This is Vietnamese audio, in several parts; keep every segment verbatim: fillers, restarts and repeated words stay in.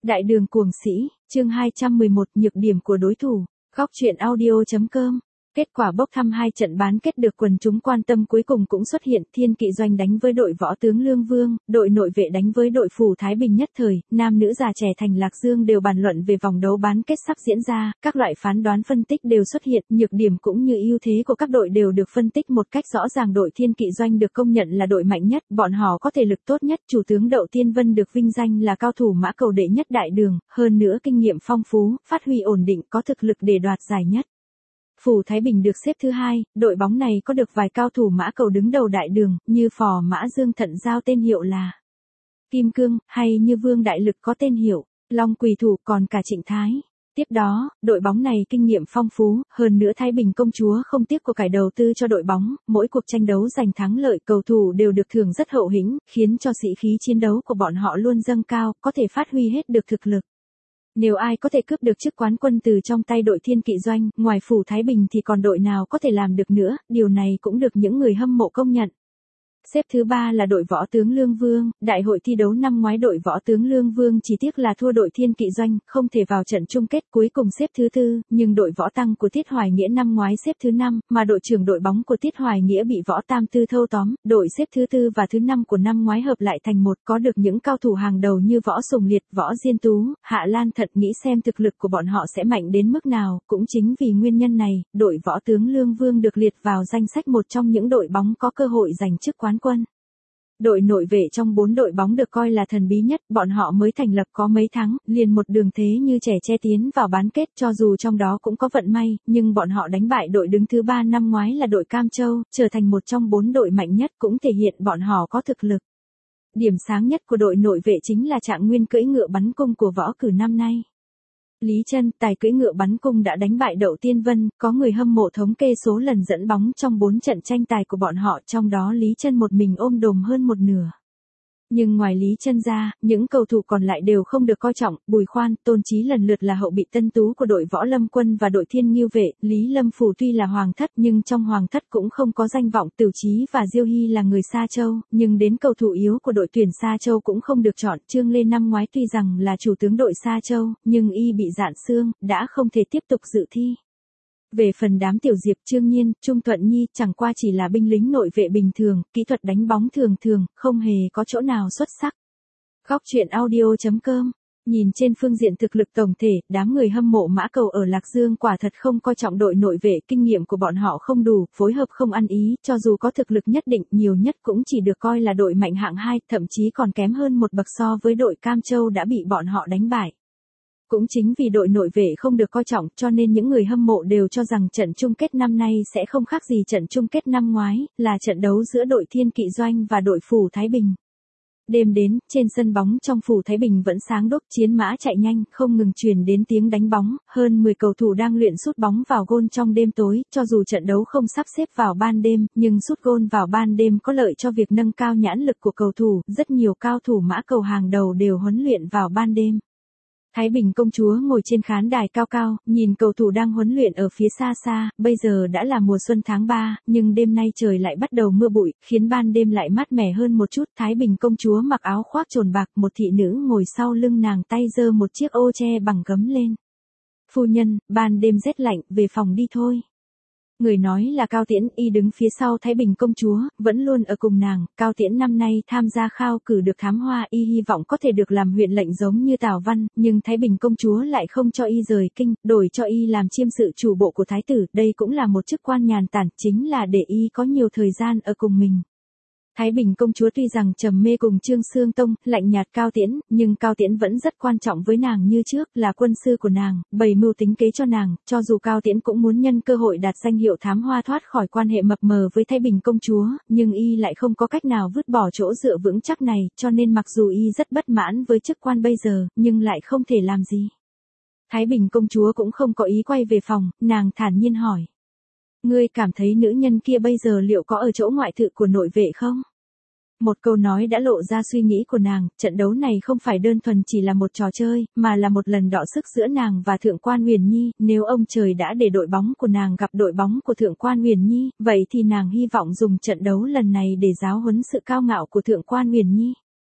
Đại đường cuồng sĩ, chương hai trăm mười một, nhược điểm của đối thủ. Góc truyện audio.com. Kết quả bốc thăm hai trận bán kết được quần chúng quan tâm cuối cùng cũng xuất hiện. Thiên Kỵ Doanh đánh với đội Võ Tướng Lương Vương, đội Nội Vệ đánh với đội Phủ Thái Bình. Nhất thời, nam nữ già trẻ thành Lạc Dương đều bàn luận về vòng đấu bán kết sắp diễn ra, các loại phán đoán phân tích đều xuất hiện, nhược điểm cũng như ưu thế của các đội đều được phân tích một cách rõ ràng. Đội Thiên Kỵ Doanh được công nhận là đội mạnh nhất, bọn họ có thể lực tốt nhất, chủ tướng Đậu Tiên Vân được vinh danh là cao thủ mã cầu đệ nhất đại đường, hơn nữa kinh nghiệm phong phú, phát huy ổn định, có thực lực để đoạt giải nhất. Phủ Thái Bình được xếp thứ hai, đội bóng này có được vài cao thủ mã cầu đứng đầu đại đường, như Phò Mã Dương Thận Giao tên hiệu là Kim Cương, hay như Vương Đại Lực có tên hiệu Long Quỳ Thủ, còn cả Trịnh Thái. Tiếp đó, đội bóng này kinh nghiệm phong phú, hơn nữa Thái Bình công chúa không tiếc của cải đầu tư cho đội bóng, mỗi cuộc tranh đấu giành thắng lợi, cầu thủ đều được thưởng rất hậu hĩnh, khiến cho sĩ khí chiến đấu của bọn họ luôn dâng cao, có thể phát huy hết được thực lực. Nếu ai có thể cướp được chức quán quân từ trong tay đội Thiên Kỵ Doanh, ngoài Phủ Thái Bình thì còn đội nào có thể làm được nữa, điều này cũng được những người hâm mộ công nhận. Xếp thứ ba là đội Võ Tướng Lương Vương, đại hội thi đấu năm ngoái đội Võ Tướng Lương Vương chỉ tiếc là thua đội Thiên Kỵ Doanh, không thể vào trận chung kết, cuối cùng xếp thứ tư, nhưng đội Võ Tăng của Tiết Hoài Nghĩa năm ngoái xếp thứ năm, mà đội trưởng đội bóng của Tiết Hoài Nghĩa bị Võ Tam Tư thâu tóm, đội xếp thứ tư và thứ năm của năm ngoái hợp lại thành một, có được những cao thủ hàng đầu như Võ Sùng Liệt, Võ Diên Tú, Hạ Lan Thận, nghĩ xem thực lực của bọn họ sẽ mạnh đến mức nào, cũng chính vì nguyên nhân này, đội Võ Tướng Lương Vương được liệt vào danh sách một trong những đội bóng có cơ hội giành chức quán quân. Đội Nội Vệ trong bốn đội bóng được coi là thần bí nhất, bọn họ mới thành lập có mấy tháng, liền một đường thế như trẻ tre tiến vào bán kết, cho dù trong đó cũng có vận may, nhưng bọn họ đánh bại đội đứng thứ ba năm ngoái là đội Cam Châu, trở thành một trong bốn đội mạnh nhất, cũng thể hiện bọn họ có thực lực. Điểm sáng nhất của đội Nội Vệ chính là Trạng Nguyên cưỡi ngựa bắn cung của Võ Cử năm nay. Lý Trân, tài cưỡi ngựa bắn cung đã đánh bại Đậu Tiên Vân, có người hâm mộ thống kê số lần dẫn bóng trong bốn trận tranh tài của bọn họ, trong đó Lý Trân một mình ôm đồm hơn một nửa. Nhưng ngoài Lý Trân ra, những cầu thủ còn lại đều không được coi trọng, Bùi Khoan, Tôn Chí lần lượt là hậu bị tân tú của đội Võ Lâm Quân và đội Thiên Ngưu Vệ, Lý Lâm Phủ tuy là hoàng thất nhưng trong hoàng thất cũng không có danh vọng, Tửu Chí và Diêu Hy là người Sa Châu, nhưng đến cầu thủ yếu của đội tuyển Sa Châu cũng không được chọn, Trương Lê năm ngoái tuy rằng là chủ tướng đội Sa Châu, nhưng y bị dạn xương, đã không thể tiếp tục dự thi. Về phần đám tiểu diệp Trương Nhiên, Trung Thuận Nhi chẳng qua chỉ là binh lính nội vệ bình thường, kỹ thuật đánh bóng thường thường, không hề có chỗ nào xuất sắc. Góc truyện audio.com. Nhìn trên phương diện thực lực tổng thể, đám người hâm mộ mã cầu ở Lạc Dương quả thật không coi trọng đội Nội Vệ, kinh nghiệm của bọn họ không đủ, phối hợp không ăn ý, cho dù có thực lực nhất định, nhiều nhất cũng chỉ được coi là đội mạnh hạng hai, thậm chí còn kém hơn một bậc so với đội Cam Châu đã bị bọn họ đánh bại. Cũng chính vì đội Nội Vệ không được coi trọng cho nên những người hâm mộ đều cho rằng trận chung kết năm nay sẽ không khác gì trận chung kết năm ngoái, là trận đấu giữa đội Thiên Kỵ Doanh và đội Phủ Thái Bình. Đêm đến, trên sân bóng trong Phủ Thái Bình vẫn sáng đốt, chiến mã chạy nhanh, không ngừng truyền đến tiếng đánh bóng, hơn mười cầu thủ đang luyện sút bóng vào gôn trong đêm tối, cho dù trận đấu không sắp xếp vào ban đêm, nhưng sút gôn vào ban đêm có lợi cho việc nâng cao nhãn lực của cầu thủ, rất nhiều cao thủ mã cầu hàng đầu đều huấn luyện vào ban đêm. Thái Bình công chúa ngồi trên khán đài cao cao, nhìn cầu thủ đang huấn luyện ở phía xa xa, bây giờ đã là mùa xuân tháng ba, nhưng đêm nay trời lại bắt đầu mưa bụi, khiến ban đêm lại mát mẻ hơn một chút. Thái Bình công chúa mặc áo khoác trồn bạc, một thị nữ ngồi sau lưng nàng tay giơ một chiếc ô che bằng gấm lên. Phu nhân, ban đêm rét lạnh, về phòng đi thôi. Người nói là Cao Tiễn, y đứng phía sau Thái Bình công chúa, vẫn luôn ở cùng nàng. Cao Tiễn năm nay tham gia khao cử được thám hoa, y hy vọng có thể được làm huyện lệnh giống như Tào Văn, nhưng Thái Bình công chúa lại không cho y rời kinh, đổi cho y làm chiêm sự chủ bộ của thái tử, đây cũng là một chức quan nhàn tản, chính là để y có nhiều thời gian ở cùng mình. Thái Bình công chúa tuy rằng trầm mê cùng Trương Xương Tông, lạnh nhạt Cao Tiễn, nhưng Cao Tiễn vẫn rất quan trọng với nàng như trước, là quân sư của nàng, bày mưu tính kế cho nàng, cho dù Cao Tiễn cũng muốn nhân cơ hội đạt danh hiệu thám hoa thoát khỏi quan hệ mập mờ với Thái Bình công chúa, nhưng y lại không có cách nào vứt bỏ chỗ dựa vững chắc này, cho nên mặc dù y rất bất mãn với chức quan bây giờ, nhưng lại không thể làm gì. Thái Bình công chúa cũng không có ý quay về phòng, nàng thản nhiên hỏi. Ngươi cảm thấy nữ nhân kia bây giờ liệu có ở chỗ ngoại thự của Nội Vệ không? Một câu nói đã lộ ra suy nghĩ của nàng, trận đấu này không phải đơn thuần chỉ là một trò chơi, mà là một lần đọ sức giữa nàng và Thượng quan Huyền Nhi, nếu ông trời đã để đội bóng của nàng gặp đội bóng của Thượng quan Huyền Nhi, vậy thì nàng hy vọng dùng trận đấu lần này để giáo huấn sự cao ngạo của Thượng quan Huyền Nhi.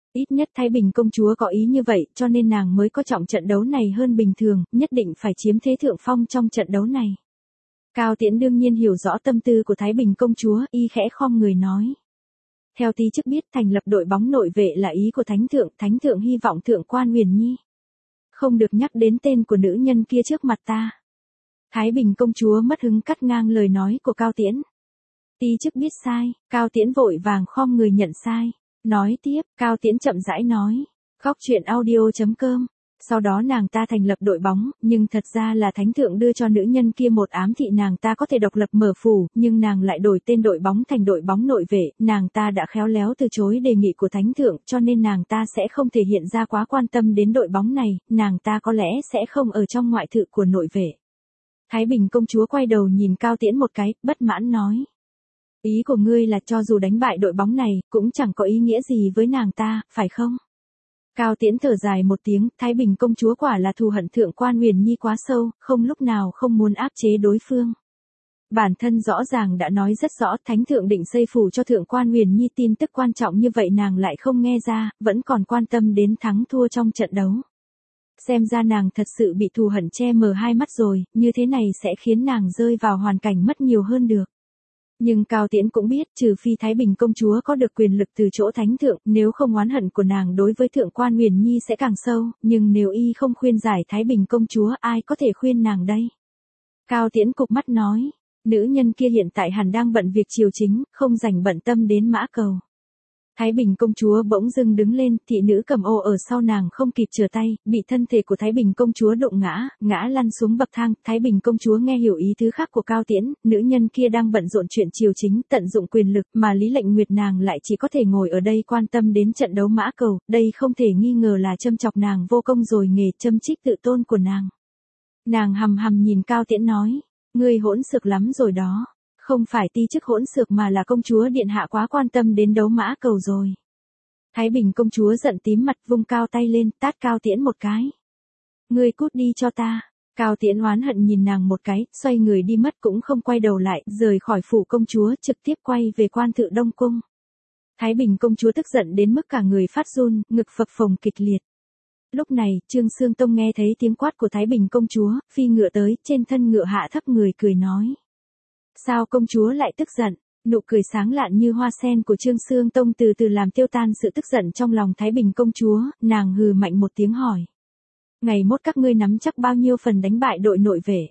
Ít nhất Thái Bình công chúa có ý như vậy, cho nên nàng mới có trọng trận đấu này hơn bình thường, nhất định phải chiếm thế thượng phong trong trận đấu này. Cao Tiễn đương nhiên hiểu rõ tâm tư của Thái Bình công chúa, y khẽ khom người nói. Theo tí chức biết thành lập đội bóng nội vệ là ý của Thánh Thượng, Thánh Thượng hy vọng Thượng quan Huyền Nhi không được nhắc đến tên của nữ nhân kia trước mặt ta. Thái Bình công chúa mất hứng cắt ngang lời nói của Cao Tiễn. Tí chức biết sai, Cao Tiễn vội vàng khom người nhận sai. Nói tiếp, Cao Tiễn chậm rãi nói. Góc chuyện audio chấm com. Sau đó nàng ta thành lập đội bóng, nhưng thật ra là Thánh Thượng đưa cho nữ nhân kia một ám thị nàng ta có thể độc lập mở phủ, nhưng nàng lại đổi tên đội bóng thành đội bóng nội vệ, nàng ta đã khéo léo từ chối đề nghị của Thánh Thượng, cho nên nàng ta sẽ không thể hiện ra quá quan tâm đến đội bóng này, nàng ta có lẽ sẽ không ở trong ngoại thự của nội vệ. Thái Bình công chúa quay đầu nhìn Cao Tiễn một cái, bất mãn nói. Ý của ngươi là cho dù đánh bại đội bóng này, cũng chẳng có ý nghĩa gì với nàng ta, phải không? Cao Tiễn thở dài một tiếng, Thái Bình công chúa quả là thù hận Thượng quan Huyền Nhi quá sâu, không lúc nào không muốn áp chế đối phương. Bản thân rõ ràng đã nói rất rõ, Thánh Thượng định xây phủ cho Thượng quan Huyền Nhi, tin tức quan trọng như vậy nàng lại không nghe ra, vẫn còn quan tâm đến thắng thua trong trận đấu. Xem ra nàng thật sự bị thù hận che mờ hai mắt rồi, như thế này sẽ khiến nàng rơi vào hoàn cảnh mất nhiều hơn được. Nhưng Cao Tiễn cũng biết, trừ phi Thái Bình công chúa có được quyền lực từ chỗ Thánh Thượng, nếu không oán hận của nàng đối với Thượng quan Huyền Nhi sẽ càng sâu, nhưng nếu y không khuyên giải Thái Bình công chúa, ai có thể khuyên nàng đây? Cao Tiễn cụp mắt nói, nữ nhân kia hiện tại hẳn đang bận việc triều chính, không rảnh bận tâm đến mã cầu. Thái Bình công chúa bỗng dưng đứng lên, thị nữ cầm ô ở sau nàng không kịp trở tay, bị thân thể của Thái Bình công chúa đụng ngã, ngã lăn xuống bậc thang. Thái Bình công chúa nghe hiểu ý tứ khác của Cao Tiễn, nữ nhân kia đang bận rộn chuyện triều chính, tận dụng quyền lực, mà Lý Lệnh Nguyệt nàng lại chỉ có thể ngồi ở đây quan tâm đến trận đấu mã cầu, đây không thể nghi ngờ là châm chọc nàng vô công rồi, nghề châm trích tự tôn của nàng. Nàng hằm hằm nhìn Cao Tiễn nói, ngươi hỗn xược lắm rồi đó. Không phải ti chức hỗn xược mà là công chúa điện hạ quá quan tâm đến đấu mã cầu rồi. Thái Bình công chúa giận tím mặt, vung cao tay lên, tát Cao Tiễn một cái. Ngươi cút đi cho ta. Cao Tiễn oán hận nhìn nàng một cái, xoay người đi mất cũng không quay đầu lại, rời khỏi phủ công chúa, trực tiếp quay về quan thự Đông Cung. Thái Bình công chúa tức giận đến mức cả người phát run, ngực phập phồng kịch liệt. Lúc này, Trương Xương Tông nghe thấy tiếng quát của Thái Bình công chúa, phi ngựa tới, trên thân ngựa hạ thấp người cười nói. Sao công chúa lại tức giận? Nụ cười sáng lạn như hoa sen của Trương Xương Tông từ từ làm tiêu tan sự tức giận trong lòng Thái Bình công chúa, nàng hừ mạnh một tiếng hỏi. Ngày mốt các ngươi nắm chắc bao nhiêu phần đánh bại đội nội vệ?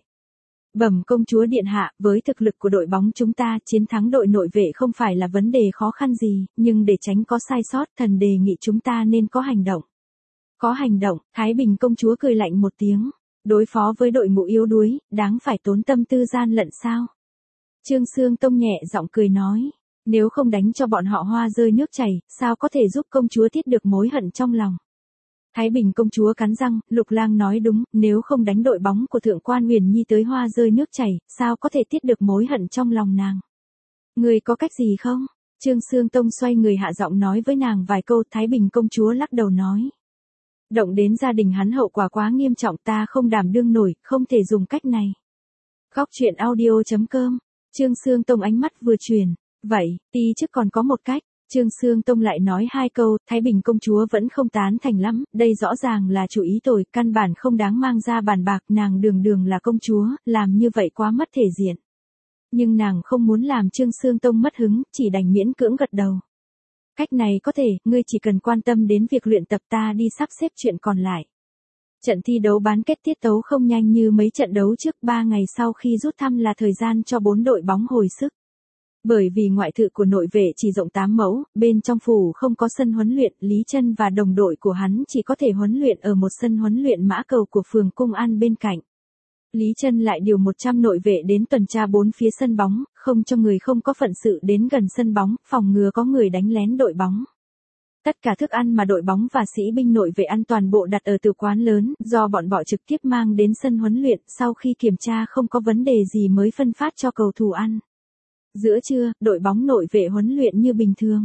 Bẩm công chúa điện hạ, với thực lực của đội bóng chúng ta, chiến thắng đội nội vệ không phải là vấn đề khó khăn gì, nhưng để tránh có sai sót, thần đề nghị chúng ta nên có hành động. Có hành động, Thái Bình công chúa cười lạnh một tiếng. Đối phó với đội ngũ yếu đuối, đáng phải tốn tâm tư gian lận sao? Trương Xương Tông nhẹ giọng cười nói, nếu không đánh cho bọn họ hoa rơi nước chảy, sao có thể giúp công chúa tiết được mối hận trong lòng. Thái Bình công chúa cắn răng, Lục Lang nói đúng, nếu không đánh đội bóng của Thượng quan Huyền Nhi tới hoa rơi nước chảy, sao có thể tiết được mối hận trong lòng nàng. Người có cách gì không? Trương Xương Tông xoay người hạ giọng nói với nàng vài câu, Thái Bình công chúa lắc đầu nói. Động đến gia đình hắn hậu quả quá nghiêm trọng, ta không đảm đương nổi, không thể dùng cách này. Góc chuyện audio chấm com. Trương Xương Tông ánh mắt vừa chuyển, vậy, ti chức còn có một cách. Trương Xương Tông lại nói hai câu, Thái Bình công chúa vẫn không tán thành lắm, đây rõ ràng là chủ ý tồi, căn bản không đáng mang ra bàn bạc, nàng đường đường là công chúa, làm như vậy quá mất thể diện. Nhưng nàng không muốn làm Trương Xương Tông mất hứng, chỉ đành miễn cưỡng gật đầu. Cách này có thể, ngươi chỉ cần quan tâm đến việc luyện tập, ta đi sắp xếp chuyện còn lại. Trận thi đấu bán kết tiết tấu không nhanh như mấy trận đấu trước, ba ngày sau khi rút thăm là thời gian cho bốn đội bóng hồi sức. Bởi vì ngoại thự của nội vệ chỉ rộng tám mẫu, bên trong phủ không có sân huấn luyện, Lý Trân và đồng đội của hắn chỉ có thể huấn luyện ở một sân huấn luyện mã cầu của phường Cung An bên cạnh. Lý Trân lại điều một trăm nội vệ đến tuần tra bốn phía sân bóng, không cho người không có phận sự đến gần sân bóng, phòng ngừa có người đánh lén đội bóng. Tất cả thức ăn mà đội bóng và sĩ binh nội vệ ăn toàn bộ đặt ở từ quán lớn, do bọn họ trực tiếp mang đến sân huấn luyện, sau khi kiểm tra không có vấn đề gì mới phân phát cho cầu thủ ăn. Giữa trưa, đội bóng nội vệ huấn luyện như bình thường.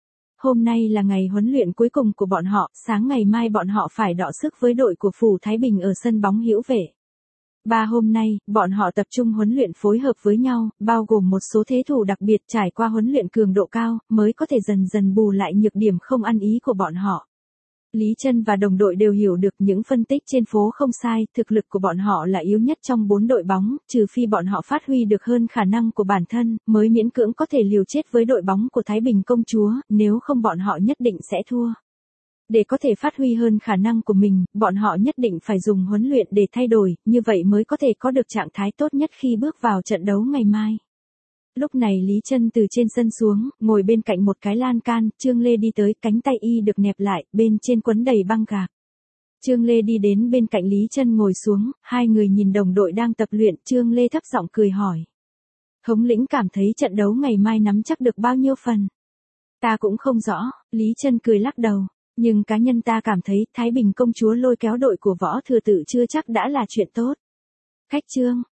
Hôm nay là ngày huấn luyện cuối cùng của bọn họ, sáng ngày mai bọn họ phải đọ sức với đội của Phủ Thái Bình ở sân bóng Hữu Vệ. Ba hôm nay, bọn họ tập trung huấn luyện phối hợp với nhau, bao gồm một số thế thủ đặc biệt trải qua huấn luyện cường độ cao, mới có thể dần dần bù lại nhược điểm không ăn ý của bọn họ. Lý Trân và đồng đội đều hiểu được những phân tích trên phố không sai, thực lực của bọn họ là yếu nhất trong bốn đội bóng, trừ phi bọn họ phát huy được hơn khả năng của bản thân, mới miễn cưỡng có thể liều chết với đội bóng của Thái Bình Công Chúa, nếu không bọn họ nhất định sẽ thua. Để có thể phát huy hơn khả năng của mình, bọn họ nhất định phải dùng huấn luyện để thay đổi, như vậy mới có thể có được trạng thái tốt nhất khi bước vào trận đấu ngày mai. Lúc này Lý Trân từ trên sân xuống, ngồi bên cạnh một cái lan can, Trương Lê đi tới, cánh tay y được nẹp lại, bên trên quấn đầy băng gạc. Trương Lê đi đến bên cạnh Lý Trân ngồi xuống, hai người nhìn đồng đội đang tập luyện, Trương Lê thấp giọng cười hỏi. Thống lĩnh cảm thấy trận đấu ngày mai nắm chắc được bao nhiêu phần? Ta cũng không rõ, Lý Trân cười lắc đầu, nhưng cá nhân ta cảm thấy Thái Bình Công Chúa lôi kéo đội của Võ Thừa Tự chưa chắc đã là chuyện tốt. Khách Trương,